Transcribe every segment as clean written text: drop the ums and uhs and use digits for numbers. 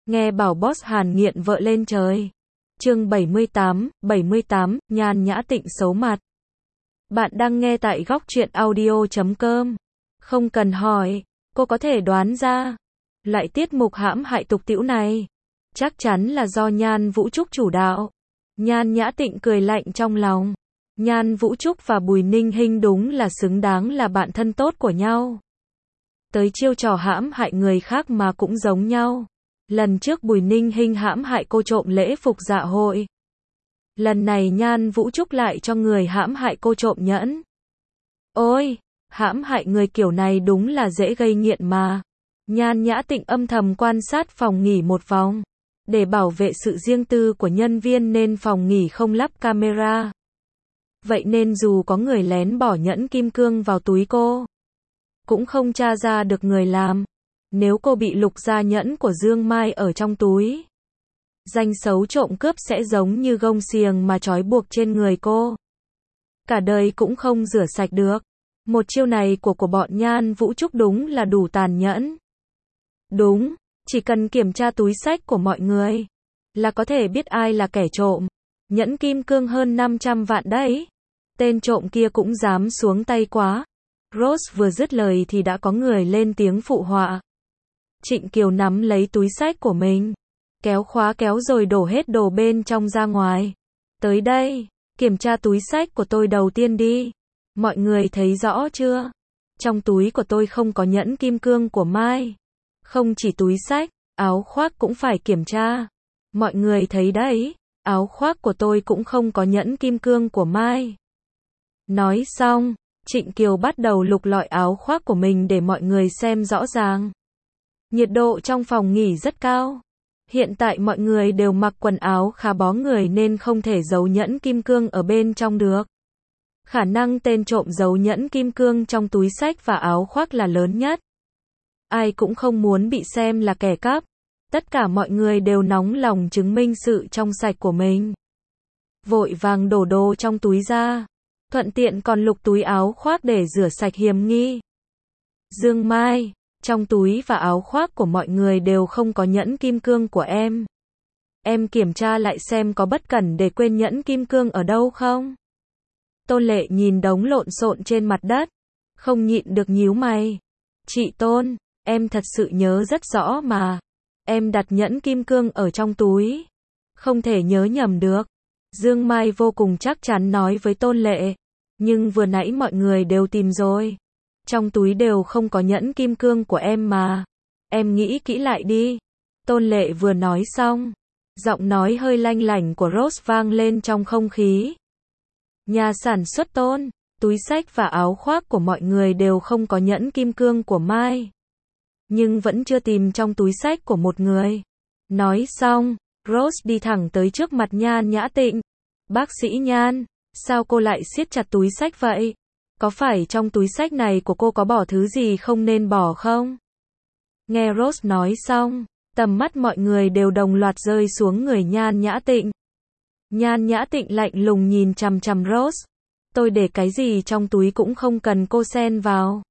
Nghe bảo boss Hàn nghiện vợ lên trời. Chương 78, Nhan Nhã Tịnh xấu mặt. Bạn đang nghe tại góc truyện audio.com. Không cần hỏi, cô có thể đoán ra. Loại tiết mục hãm hại tục tĩu này, chắc chắn là do Nhan Vũ Trúc chủ đạo. Nhan Nhã Tịnh cười lạnh trong lòng. Nhan Vũ Trúc và Bùi Ninh Hinh đúng là xứng đáng là bạn thân tốt của nhau. Tới chiêu trò hãm hại người khác mà cũng giống nhau. Lần trước Bùi Ninh Hinh hãm hại cô trộm lễ phục dạ hội. Lần này Nhan Vũ Trúc lại cho người hãm hại cô trộm nhẫn. Ôi, hãm hại người kiểu này đúng là dễ gây nghiện mà. Nhan Nhã Tịnh âm thầm quan sát phòng nghỉ một vòng. Để bảo vệ sự riêng tư của nhân viên nên phòng nghỉ không lắp camera. Vậy nên dù có người lén bỏ nhẫn kim cương vào túi cô, cũng không tra ra được người làm. Nếu cô bị lục ra nhẫn của Dương Mai ở trong túi, danh xấu trộm cướp sẽ giống như gông xiềng mà trói buộc trên người cô. Cả đời cũng không rửa sạch được. Một chiêu này của bọn Nhan Vũ Trúc đúng là đủ tàn nhẫn. Đúng, chỉ cần kiểm tra túi xách của mọi người là có thể biết ai là kẻ trộm. Nhẫn kim cương hơn 500 vạn đấy. Tên trộm kia cũng dám xuống tay quá. Rose vừa dứt lời thì đã có người lên tiếng phụ họa. Trịnh Kiều nắm lấy túi xách của mình, kéo khóa kéo rồi đổ hết đồ bên trong ra ngoài. Tới đây, kiểm tra túi xách của tôi đầu tiên đi. Mọi người thấy rõ chưa? Trong túi của tôi không có nhẫn kim cương của Mai. Không chỉ túi xách, áo khoác cũng phải kiểm tra. Mọi người thấy đấy, áo khoác của tôi cũng không có nhẫn kim cương của Mai. Nói xong, Trịnh Kiều bắt đầu lục lọi áo khoác của mình để mọi người xem rõ ràng. Nhiệt độ trong phòng nghỉ rất cao. Hiện tại mọi người đều mặc quần áo khá bó người nên không thể giấu nhẫn kim cương ở bên trong được. Khả năng tên trộm giấu nhẫn kim cương trong túi xách và áo khoác là lớn nhất. Ai cũng không muốn bị xem là kẻ cắp. Tất cả mọi người đều nóng lòng chứng minh sự trong sạch của mình. Vội vàng đổ đồ trong túi ra. Thuận tiện còn lục túi áo khoác để rửa sạch hiểm nghi. Dương Mai, trong túi và áo khoác của mọi người đều không có nhẫn kim cương của em. Em kiểm tra lại xem có bất cẩn để quên nhẫn kim cương ở đâu không? Tôn Lệ nhìn đống lộn xộn trên mặt đất, không nhịn được nhíu mày. Chị Tôn, em thật sự nhớ rất rõ mà. Em đặt nhẫn kim cương ở trong túi. Không thể nhớ nhầm được. Dương Mai vô cùng chắc chắn nói với Tôn Lệ. Nhưng vừa nãy mọi người đều tìm rồi. Trong túi đều không có nhẫn kim cương của em mà. Em nghĩ kỹ lại đi. Tôn Lệ vừa nói xong, giọng nói hơi lanh lảnh của Rose vang lên trong không khí. Nhà sản xuất Tôn, túi xách và áo khoác của mọi người đều không có nhẫn kim cương của Mai. Nhưng vẫn chưa tìm trong túi xách của một người. Nói xong, Rose đi thẳng tới trước mặt Nhan Nhã Tịnh. Bác sĩ Nhan, sao cô lại siết chặt túi xách vậy? Có phải trong túi xách này của cô có bỏ thứ gì không nên bỏ không? Nghe Rose nói xong, tầm mắt mọi người đều đồng loạt rơi xuống người Nhan Nhã Tịnh. Nhan Nhã Tịnh lạnh lùng nhìn chằm chằm Rose. Tôi để cái gì trong túi cũng không cần cô xen vào.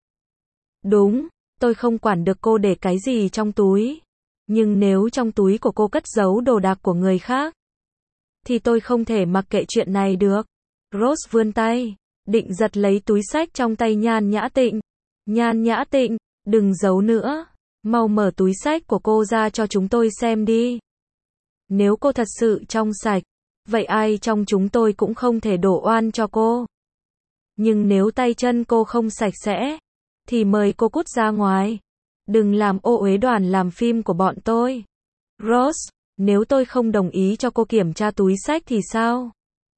Đúng, tôi không quản được cô để cái gì trong túi. Nhưng nếu trong túi của cô cất giấu đồ đạc của người khác, thì tôi không thể mặc kệ chuyện này được. Rose vươn tay, định giật lấy túi xách trong tay Nhan Nhã Tịnh. Nhan Nhã Tịnh, đừng giấu nữa. Mau mở túi xách của cô ra cho chúng tôi xem đi. Nếu cô thật sự trong sạch, vậy ai trong chúng tôi cũng không thể đổ oan cho cô. Nhưng nếu tay chân cô không sạch sẽ, thì mời cô cút ra ngoài. Đừng làm ô uế đoàn làm phim của bọn tôi. Rose, nếu tôi không đồng ý cho cô kiểm tra túi xách thì sao?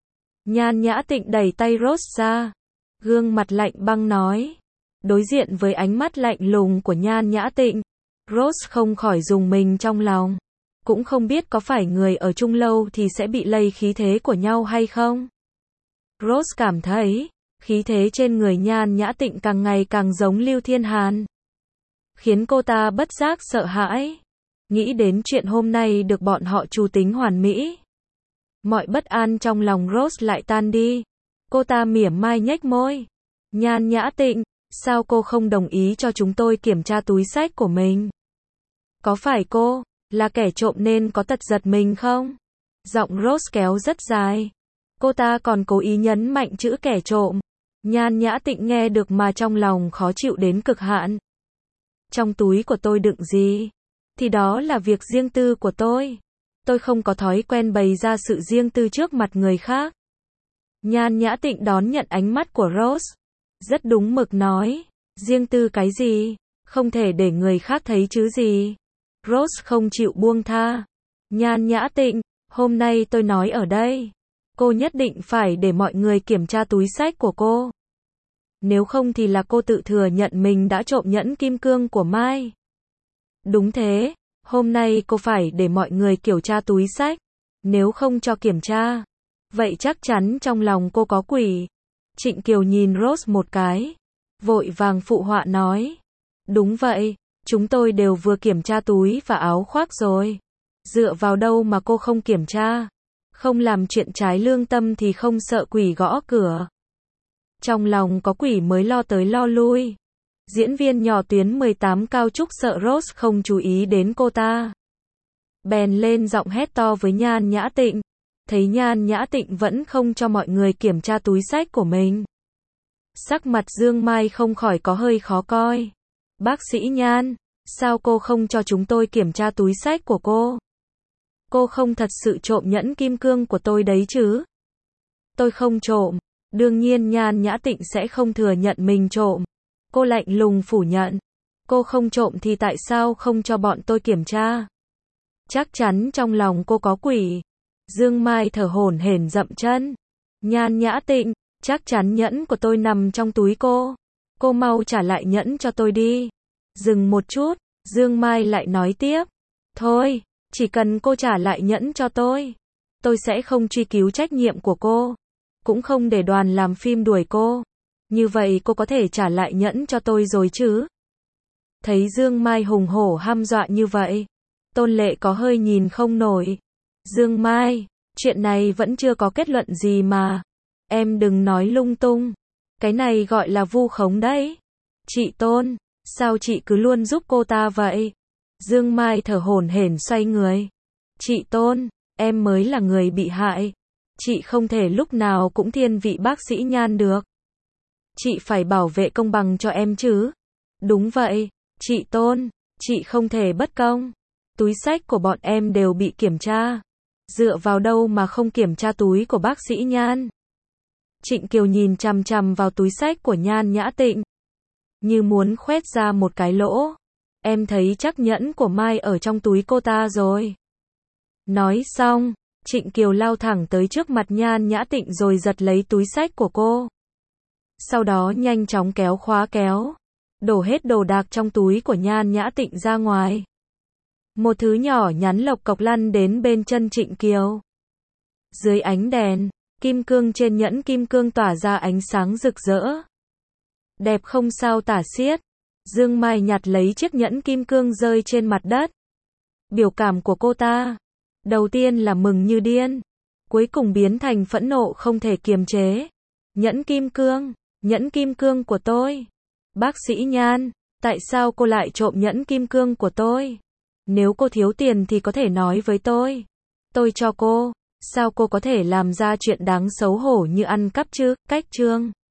Nhan Nhã Tịnh đẩy tay Rose ra. Gương mặt lạnh băng nói. Đối diện với ánh mắt lạnh lùng của Nhan Nhã Tịnh, Rose không khỏi rùng mình trong lòng. Cũng không biết có phải người ở chung lâu thì sẽ bị lây khí thế của nhau hay không? Rose cảm thấy, khí thế trên người Nhan Nhã Tịnh càng ngày càng giống Lưu Thiên Hàn. Khiến cô ta bất giác sợ hãi. Nghĩ đến chuyện hôm nay được bọn họ trù tính hoàn mỹ. Mọi bất an trong lòng Rose lại tan đi. Cô ta mỉa mai nhếch môi. Nhan Nhã Tịnh, sao cô không đồng ý cho chúng tôi kiểm tra túi xách của mình? Có phải cô Là kẻ trộm nên có tật giật mình không? Giọng Rose kéo rất dài. Cô ta còn cố ý nhấn mạnh chữ kẻ trộm. Nhan Nhã Tịnh nghe được mà trong lòng khó chịu đến cực hạn. Trong túi của tôi đựng gì? Thì đó là việc riêng tư của tôi. Tôi không có thói quen bày ra sự riêng tư trước mặt người khác. Nhan Nhã Tịnh đón nhận ánh mắt của Rose. Rất đúng mực nói. Riêng tư cái gì? Không thể để người khác thấy chứ gì? Rose không chịu buông tha. Nhan Nhã Tịnh, hôm nay tôi nói ở đây. Cô nhất định phải để mọi người kiểm tra túi xách của cô. Nếu không thì là cô tự thừa nhận mình đã trộm nhẫn kim cương của Mai. Đúng thế, hôm nay cô phải để mọi người kiểm tra túi xách. Nếu không cho kiểm tra, vậy chắc chắn trong lòng cô có quỷ. Trịnh Kiều nhìn Rose một cái, vội vàng phụ họa nói. Đúng vậy, chúng tôi đều vừa kiểm tra túi và áo khoác rồi. Dựa vào đâu mà cô không kiểm tra? Không làm chuyện trái lương tâm thì không sợ quỷ gõ cửa. Trong lòng có quỷ mới lo tới lo lui. Diễn viên nhỏ tuyến 18 cao trúc sợ Rose không chú ý đến cô ta. Bèn lên giọng hét to với Nhan Nhã Tịnh. Thấy Nhan Nhã Tịnh vẫn không cho mọi người kiểm tra túi xách của mình. Sắc mặt Dương Mai không khỏi có hơi khó coi. Bác sĩ Nhan, sao cô không cho chúng tôi kiểm tra túi xách của cô? Cô không thật sự trộm nhẫn kim cương của tôi đấy chứ? Tôi không trộm. Đương nhiên Nhan Nhã Tịnh sẽ không thừa nhận mình trộm. Cô lạnh lùng phủ nhận. Cô không trộm thì tại sao không cho bọn tôi kiểm tra? Chắc chắn trong lòng cô có quỷ. Dương Mai thở hổn hển dậm chân. Nhan Nhã Tịnh, chắc chắn nhẫn của tôi nằm trong túi cô. Cô mau trả lại nhẫn cho tôi đi. Dừng một chút, Dương Mai lại nói tiếp. Thôi, chỉ cần cô trả lại nhẫn cho tôi sẽ không truy cứu trách nhiệm của cô. Cũng không để đoàn làm phim đuổi cô. Như vậy cô có thể trả lại nhẫn cho tôi rồi chứ? Thấy Dương Mai hùng hổ hăm dọa như vậy, Tôn Lệ có hơi nhìn không nổi. Dương Mai, chuyện này vẫn chưa có kết luận gì mà. Em đừng nói lung tung. Cái này gọi là vu khống đấy. Chị Tôn, sao chị cứ luôn giúp cô ta vậy? Dương Mai thở hổn hển xoay người. Chị Tôn, em mới là người bị hại. Chị không thể lúc nào cũng thiên vị bác sĩ Nhan được. Chị phải bảo vệ công bằng cho em chứ. Đúng vậy, chị Tôn, chị không thể bất công. Túi xách của bọn em đều bị kiểm tra. Dựa vào đâu mà không kiểm tra túi của bác sĩ Nhan? Trịnh Kiều nhìn chằm chằm vào túi xách của Nhan Nhã Tịnh, như muốn khoét ra một cái lỗ. Em thấy chắc nhẫn của Mai ở trong túi cô ta rồi. Nói xong, Trịnh Kiều lao thẳng tới trước mặt Nhan Nhã Tịnh rồi giật lấy túi xách của cô. Sau đó nhanh chóng kéo khóa kéo, đổ hết đồ đạc trong túi của Nhan Nhã Tịnh ra ngoài. Một thứ nhỏ nhắn lộc cộc lăn đến bên chân Trịnh Kiều. Dưới ánh đèn, kim cương trên nhẫn kim cương tỏa ra ánh sáng rực rỡ. Đẹp không sao tả xiết. Dương Mai nhặt lấy chiếc nhẫn kim cương rơi trên mặt đất. Biểu cảm của cô ta, đầu tiên là mừng như điên, cuối cùng biến thành phẫn nộ không thể kiềm chế. Nhẫn kim cương của tôi. Bác sĩ Nhan, tại sao cô lại trộm nhẫn kim cương của tôi? Nếu cô thiếu tiền thì có thể nói với tôi cho cô. Sao cô có thể làm ra chuyện đáng xấu hổ như ăn cắp chứ? Cách chương